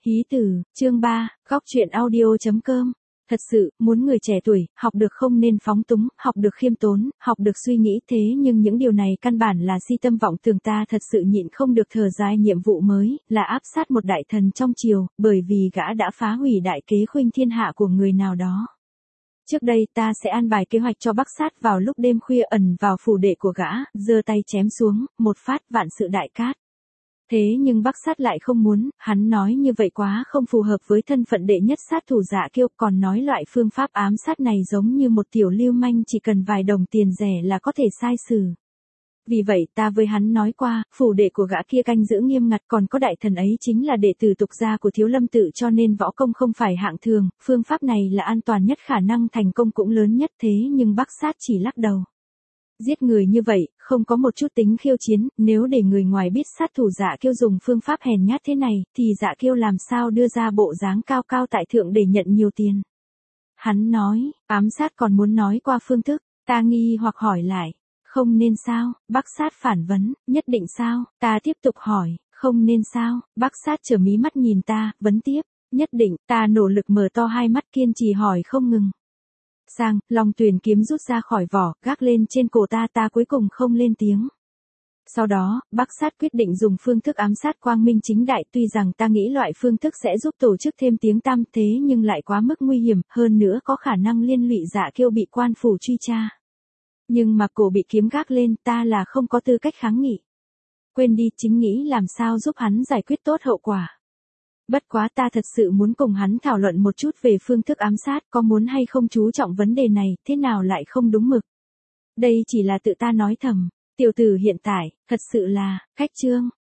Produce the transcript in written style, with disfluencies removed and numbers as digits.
Hí từ, chương 3, góc truyện audio.com. Thật sự, muốn người trẻ tuổi, học được không nên phóng túng, học được khiêm tốn, học được suy nghĩ thế nhưng những điều này căn bản là si tâm vọng tưởng. Ta thật sự nhịn không được thở dài. Nhiệm vụ mới, là áp sát một đại thần trong triều, bởi vì gã đã phá hủy đại kế khuynh thiên hạ của người nào đó. Trước đây ta sẽ an bài kế hoạch cho Bắc Sát vào lúc đêm khuya ẩn vào phủ đệ của gã, giơ tay chém xuống, một phát vạn sự đại cát. Thế nhưng Bắc Sát lại không muốn, hắn nói như vậy quá không phù hợp với thân phận đệ nhất sát thủ Dạ Kiêu, còn nói loại phương pháp ám sát này giống như một tiểu lưu manh chỉ cần vài đồng tiền rẻ là có thể sai xử. Vì vậy ta với hắn nói qua, phủ đệ của gã kia canh giữ nghiêm ngặt, còn có đại thần ấy chính là đệ tử tục gia của Thiếu Lâm tự cho nên võ công không phải hạng thường, phương pháp này là an toàn nhất, khả năng thành công cũng lớn nhất. Thế nhưng Bắc Sát chỉ lắc đầu. Giết người như vậy, không có một chút tính khiêu chiến, nếu để người ngoài biết sát thủ Dạ Kiêu dùng phương pháp hèn nhát thế này, thì Dạ Kiêu làm sao đưa ra bộ dáng cao cao tại thượng để nhận nhiều tiền. Hắn nói, ám sát còn muốn nói qua phương thức, ta nghi hoặc hỏi lại, không nên sao? Bắc Sát phản vấn, nhất định sao? Ta tiếp tục hỏi, không nên sao? Bắc Sát trở mí mắt nhìn ta, vấn tiếp, nhất định. Ta nỗ lực mở to hai mắt kiên trì hỏi không ngừng. Sang, Long Tuyền kiếm rút ra khỏi vỏ, gác lên trên cổ ta. Ta cuối cùng không lên tiếng. Sau đó, Bắc Sát quyết định dùng phương thức ám sát quang minh chính đại. Tuy rằng ta nghĩ loại phương thức sẽ giúp tổ chức thêm tiếng tăm, thế nhưng lại quá mức nguy hiểm, hơn nữa có khả năng liên lụy Dạ Kiêu bị quan phủ truy tra. Nhưng mà cổ bị kiếm gác lên, ta là không có tư cách kháng nghị. Quên đi, chính nghĩ làm sao giúp hắn giải quyết tốt hậu quả. Bất quá ta thật sự muốn cùng hắn thảo luận một chút về phương thức ám sát, có muốn hay không chú trọng vấn đề này, thế nào lại không đúng mực. Đây chỉ là tự ta nói thầm, tiểu tử hiện tại, thật sự là, cách chương.